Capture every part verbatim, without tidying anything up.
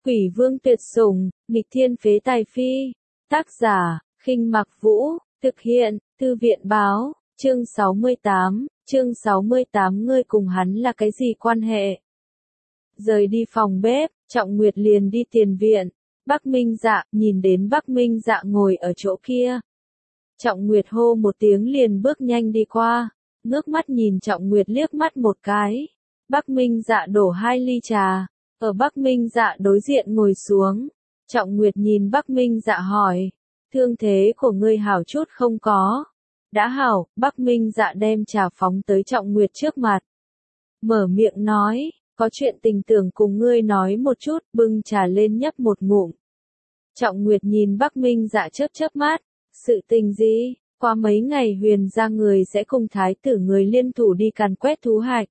Quỷ vương tuyệt sủng, nghịch thiên phế tài phi. Tác giả, Khinh Mặc Vũ, thực hiện, Thư viện báo, chương sáu mươi tám, chương sáu mươi tám ngươi cùng hắn là cái gì quan hệ? Rời đi phòng bếp, Trọng Nguyệt liền đi tiền viện. Bắc Minh Dạ, nhìn đến Bắc Minh Dạ ngồi ở chỗ kia. Trọng Nguyệt hô một tiếng liền bước nhanh đi qua, ngước mắt nhìn Trọng Nguyệt liếc mắt một cái. Bắc Minh Dạ đổ hai ly trà, ở Bắc Minh Dạ đối diện ngồi xuống. Trọng Nguyệt nhìn Bắc Minh Dạ hỏi, thương thế của ngươi hảo chút không có? Đã hảo, Bắc Minh Dạ đem trà phóng tới Trọng Nguyệt trước mặt. Mở miệng nói, có chuyện tình tưởng cùng ngươi nói một chút, bưng trà lên nhấp một ngụm. Trọng Nguyệt nhìn Bắc Minh Dạ chớp chớp mắt, sự tình gì? Qua mấy ngày Huyền gia người sẽ cùng thái tử người liên thủ đi càn quét thú hạch.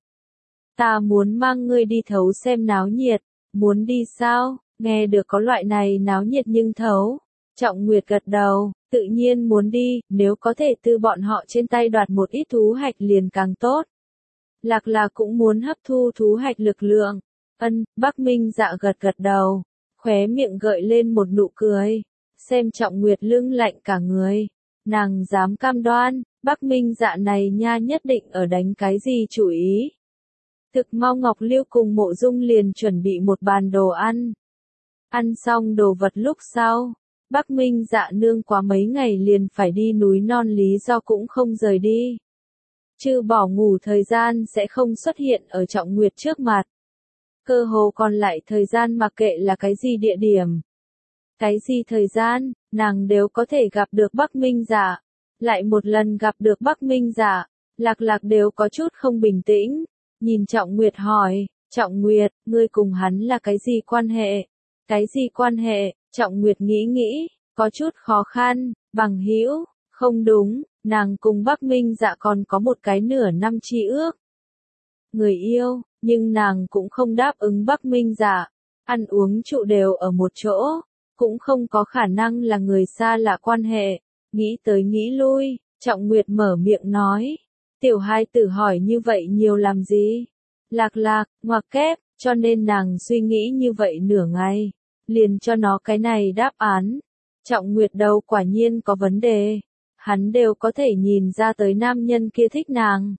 Ta muốn mang ngươi đi thấu xem náo nhiệt, muốn đi sao? Nghe được có loại này náo nhiệt nhưng thấu. Trọng Nguyệt gật đầu, tự nhiên muốn đi, nếu có thể từ bọn họ trên tay đoạt một ít thú hạch liền càng tốt. Lạc Lạc cũng muốn hấp thu thú hạch lực lượng. Ân, Bắc Minh Dạ gật gật đầu, khóe miệng gợi lên một nụ cười. Xem Trọng Nguyệt lưng lạnh cả người. Nàng dám cam đoan, Bắc Minh Dạ này nha nhất định ở đánh cái gì chủ ý. Thực mau Ngọc Liêu cùng Mộ Dung liền chuẩn bị một bàn đồ ăn. Ăn xong đồ vật lúc sau, Bắc Minh Dạ nương quá mấy ngày liền phải đi núi non lý do cũng không rời đi. Trừ bỏ ngủ thời gian sẽ không xuất hiện ở Trọng Nguyệt trước mặt. Cơ hồ còn lại thời gian mặc kệ là cái gì địa điểm. Cái gì thời gian, nàng đều có thể gặp được Bắc Minh Dạ. Lại một lần gặp được Bắc Minh Dạ, Lạc Lạc đều có chút không bình tĩnh. Nhìn Trọng Nguyệt hỏi, Trọng Nguyệt, ngươi cùng hắn là cái gì quan hệ? Cái gì quan hệ? Trọng Nguyệt nghĩ nghĩ, có chút khó khăn, bằng hữu, không đúng, nàng cùng Bắc Minh Dạ còn có một cái nửa năm chi ước. Người yêu, nhưng nàng cũng không đáp ứng Bắc Minh Dạ, ăn uống trụ đều ở một chỗ, cũng không có khả năng là người xa lạ quan hệ. Nghĩ tới nghĩ lui, Trọng Nguyệt mở miệng nói, tiểu hai tử hỏi như vậy nhiều làm gì? Lạc Lạc, ngoặc kép, cho nên nàng suy nghĩ như vậy nửa ngày, liền cho nó cái này đáp án. Trọng Nguyệt đầu quả nhiên có vấn đề, hắn đều có thể nhìn ra tới nam nhân kia thích nàng.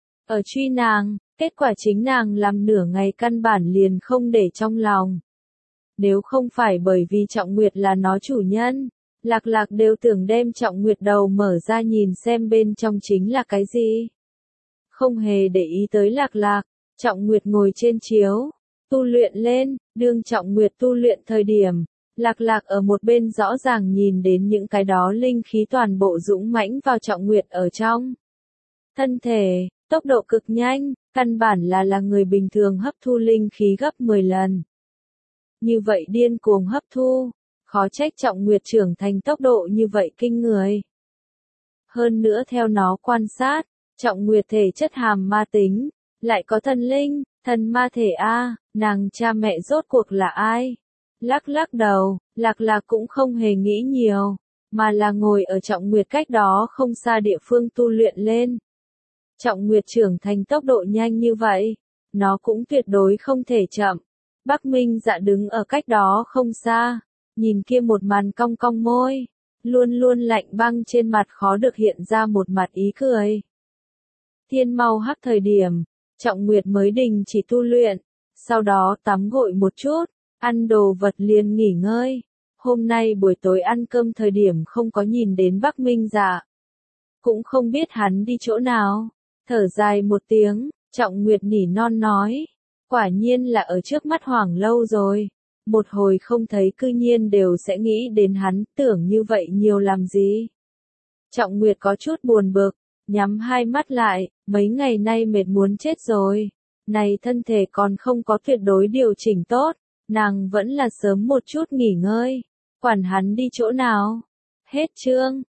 Ở truy nàng, kết quả chính nàng làm nửa ngày căn bản liền không để trong lòng. Nếu không phải bởi vì Trọng Nguyệt là nó chủ nhân, Lạc Lạc đều tưởng đem Trọng Nguyệt đầu mở ra nhìn xem bên trong chính là cái gì. Không hề để ý tới Lạc Lạc, Trọng Nguyệt ngồi trên chiếu, tu luyện lên, đương Trọng Nguyệt tu luyện thời điểm, Lạc Lạc ở một bên rõ ràng nhìn đến những cái đó linh khí toàn bộ dũng mãnh vào Trọng Nguyệt ở trong. Thân thể, tốc độ cực nhanh, căn bản là là người bình thường hấp thu linh khí gấp mười lần. Như vậy điên cuồng hấp thu, khó trách Trọng Nguyệt trưởng thành tốc độ như vậy kinh người. Hơn nữa theo nó quan sát, Trọng Nguyệt thể chất hàm ma tính, lại có thần linh, thần ma thể A, nàng cha mẹ rốt cuộc là ai? Lắc lắc đầu, Lạc Lạc cũng không hề nghĩ nhiều, mà là ngồi ở Trọng Nguyệt cách đó không xa địa phương tu luyện lên. Trọng Nguyệt trưởng thành tốc độ nhanh như vậy, nó cũng tuyệt đối không thể chậm. Bắc Minh Dạ đứng ở cách đó không xa, nhìn kia một màn cong cong môi, luôn luôn lạnh băng trên mặt khó được hiện ra một mặt ý cười. Thiên mau hắc thời điểm, Trọng Nguyệt mới đình chỉ tu luyện, sau đó tắm gội một chút, ăn đồ vật liền nghỉ ngơi. Hôm nay buổi tối ăn cơm thời điểm không có nhìn đến Bắc Minh Dạ, cũng không biết hắn đi chỗ nào. Thở dài một tiếng, Trọng Nguyệt nỉ non nói, quả nhiên là ở trước mắt Hoàng lâu rồi. Một hồi không thấy cư nhiên đều sẽ nghĩ đến hắn, tưởng như vậy nhiều làm gì. Trọng Nguyệt có chút buồn bực, nhắm hai mắt lại, mấy ngày nay mệt muốn chết rồi. Này thân thể còn không có tuyệt đối điều chỉnh tốt, nàng vẫn là sớm một chút nghỉ ngơi, quản hắn đi chỗ nào. Hết chương.